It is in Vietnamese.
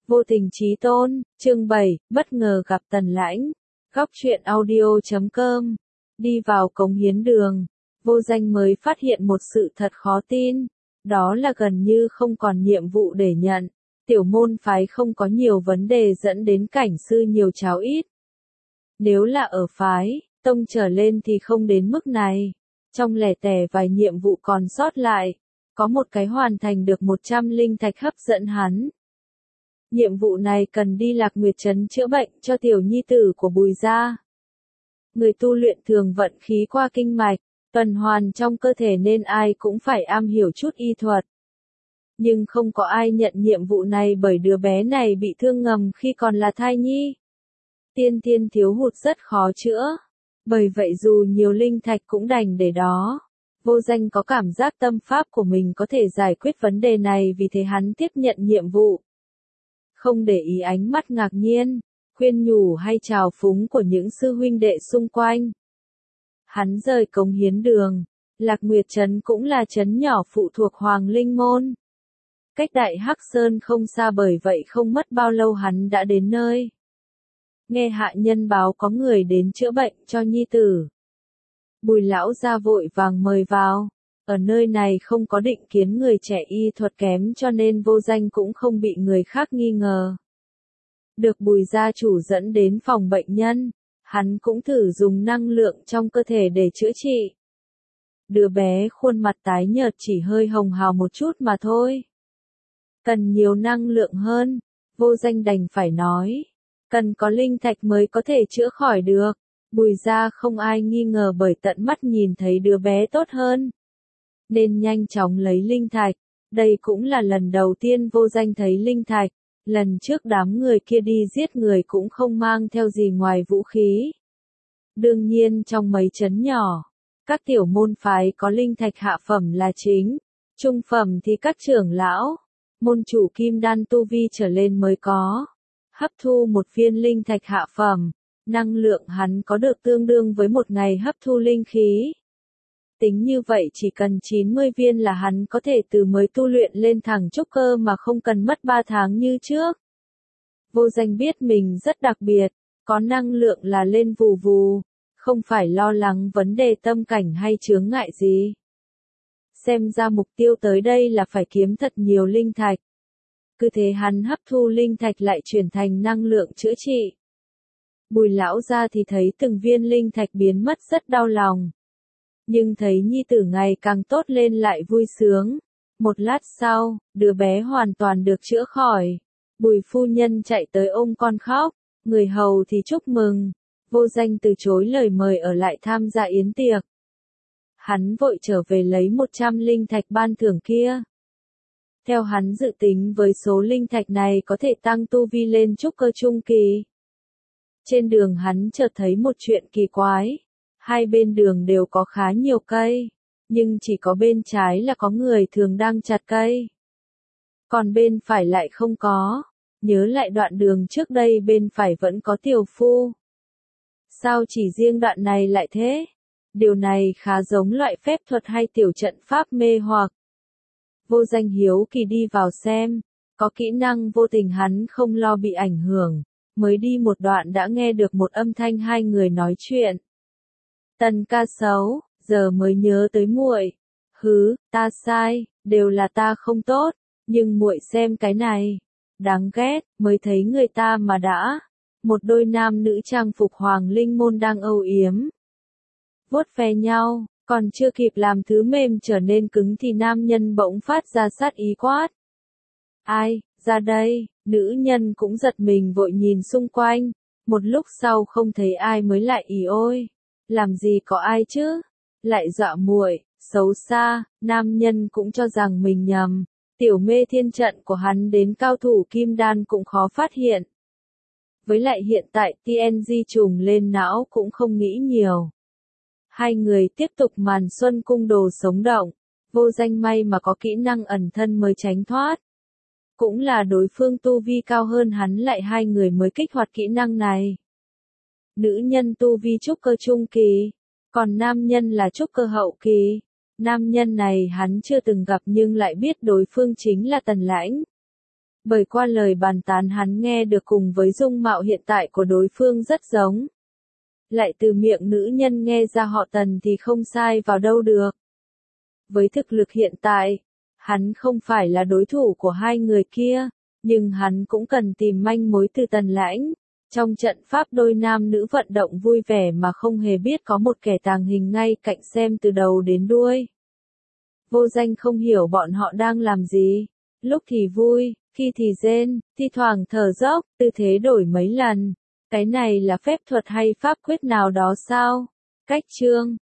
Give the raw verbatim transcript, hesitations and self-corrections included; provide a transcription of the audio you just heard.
Vô tình chí tôn, chương bảy, bất ngờ gặp Tần Lãnh. Góc truyện audio chấm com. Đi vào cống hiến đường, Vô Danh mới phát hiện một sự thật khó tin. Đó là gần như không còn nhiệm vụ để nhận. Tiểu môn phái không có nhiều vấn đề dẫn đến cảnh sư nhiều cháo ít. Nếu là ở phái, tông trở lên thì không đến mức này. Trong lẻ tẻ vài nhiệm vụ còn sót lại, có một cái hoàn thành được một trăm linh thạch hấp dẫn hắn. Nhiệm vụ này cần đi Lạc Nguyệt Trấn chữa bệnh cho tiểu nhi tử của Bùi gia. Người tu luyện thường vận khí qua kinh mạch, tuần hoàn trong cơ thể nên ai cũng phải am hiểu chút y thuật. Nhưng không có ai nhận nhiệm vụ này bởi đứa bé này bị thương ngầm khi còn là thai nhi. Tiên thiên thiếu hụt rất khó chữa. Bởi vậy dù nhiều linh thạch cũng đành để đó. Vô Danh có cảm giác tâm pháp của mình có thể giải quyết vấn đề này, vì thế hắn tiếp nhận nhiệm vụ. Không để ý ánh mắt ngạc nhiên, khuyên nhủ hay trào phúng của những sư huynh đệ xung quanh. Hắn rời cống hiến đường. Lạc Nguyệt Trấn cũng là trấn nhỏ phụ thuộc Hoàng Linh Môn. Cách Đại Hắc Sơn không xa, bởi vậy không mất bao lâu hắn đã đến nơi. Nghe hạ nhân báo có người đến chữa bệnh cho nhi tử. Bùi lão gia vội vàng mời vào. Ở nơi này không có định kiến người trẻ y thuật kém, cho nên Vô Danh cũng không bị người khác nghi ngờ. Được Bùi gia chủ dẫn đến phòng bệnh nhân, hắn cũng thử dùng năng lượng trong cơ thể để chữa trị. Đứa bé khuôn mặt tái nhợt, chỉ hơi hồng hào một chút mà thôi. Cần nhiều năng lượng hơn, Vô Danh đành phải nói. Cần có linh thạch mới có thể chữa khỏi được. Bùi gia không ai nghi ngờ, bởi tận mắt nhìn thấy đứa bé tốt hơn, nên nhanh chóng lấy linh thạch. Đây cũng là lần đầu tiên Vô Danh thấy linh thạch. Lần trước đám người kia đi giết người cũng không mang theo gì ngoài vũ khí. Đương nhiên trong mấy trấn nhỏ, các tiểu môn phái có linh thạch hạ phẩm là chính, trung phẩm thì các trưởng lão, môn chủ kim đan tu vi trở lên mới có. Hấp thu một viên linh thạch hạ phẩm, năng lượng hắn có được tương đương với một ngày hấp thu linh khí. Tính như vậy chỉ cần chín mươi viên là hắn có thể từ mới tu luyện lên thẳng trúc cơ mà không cần mất ba tháng như trước. Vô Danh biết mình rất đặc biệt, có năng lượng là lên vù vù, không phải lo lắng vấn đề tâm cảnh hay chướng ngại gì. Xem ra mục tiêu tới đây là phải kiếm thật nhiều linh thạch. Cứ thế hắn hấp thu linh thạch lại chuyển thành năng lượng chữa trị. Bùi lão gia thì thấy từng viên linh thạch biến mất rất đau lòng. Nhưng thấy nhi tử ngày càng tốt lên lại vui sướng. Một lát sau, đứa bé hoàn toàn được chữa khỏi. Bùi phu nhân chạy tới ôm con khóc, người hầu thì chúc mừng. Vô Danh từ chối lời mời ở lại tham gia yến tiệc. Hắn vội trở về lấy một trăm linh thạch ban thưởng kia. Theo hắn dự tính, với số linh thạch này có thể tăng tu vi lên trúc cơ trung kỳ. Trên đường hắn chợt thấy một chuyện kỳ quái. Hai bên đường đều có khá nhiều cây, nhưng chỉ có bên trái là có người thường đang chặt cây. Còn bên phải lại không có. Nhớ lại đoạn đường trước đây bên phải vẫn có tiểu phu. Sao chỉ riêng đoạn này lại thế? Điều này khá giống loại phép thuật hay tiểu trận pháp mê hoặc. Vô Danh hiếu kỳ đi vào xem, có kỹ năng vô tình hắn không lo bị ảnh hưởng, mới đi một đoạn đã nghe được một âm thanh hai người nói chuyện. Tần ca xấu, giờ mới nhớ tới muội. Hứ, ta sai, đều là ta không tốt, nhưng muội xem cái này, đáng ghét, mới thấy người ta mà đã. Một đôi nam nữ trang phục Hoàng Linh Môn đang âu yếm, vuốt ve nhau. Còn chưa kịp làm thứ mềm trở nên cứng thì nam nhân bỗng phát ra sát ý quát. Ai, ra đây, nữ nhân cũng giật mình vội nhìn xung quanh, một lúc sau không thấy ai mới lại ì ôi. Làm gì có ai chứ, lại dọa muội, xấu xa. Nam nhân cũng cho rằng mình nhầm, tiểu mê thiên trận của hắn đến cao thủ kim đan cũng khó phát hiện. Với lại hiện tại tê en giê trùng lên não cũng không nghĩ nhiều. Hai người tiếp tục màn xuân cung đồ sống động. Vô Danh may mà có kỹ năng ẩn thân mới tránh thoát. Cũng là đối phương tu vi cao hơn hắn, lại hai người mới kích hoạt kỹ năng này. Nữ nhân tu vi trúc cơ trung kỳ, còn nam nhân là trúc cơ hậu kỳ. Nam nhân này hắn chưa từng gặp nhưng lại biết đối phương chính là Tần Lãnh. Bởi qua lời bàn tán hắn nghe được cùng với dung mạo hiện tại của đối phương rất giống. Lại từ miệng nữ nhân nghe ra họ Tần thì không sai vào đâu được. Với thực lực hiện tại, hắn không phải là đối thủ của hai người kia, nhưng hắn cũng cần tìm manh mối từ Tần Lãnh. Trong trận pháp đôi nam nữ vận động vui vẻ mà không hề biết có một kẻ tàng hình ngay cạnh xem từ đầu đến đuôi. Vô Danh không hiểu bọn họ đang làm gì, lúc thì vui, khi thì rên, thi thoảng thở dốc, tư thế đổi mấy lần. Cái này là phép thuật hay pháp quyết nào đó sao? Cách chương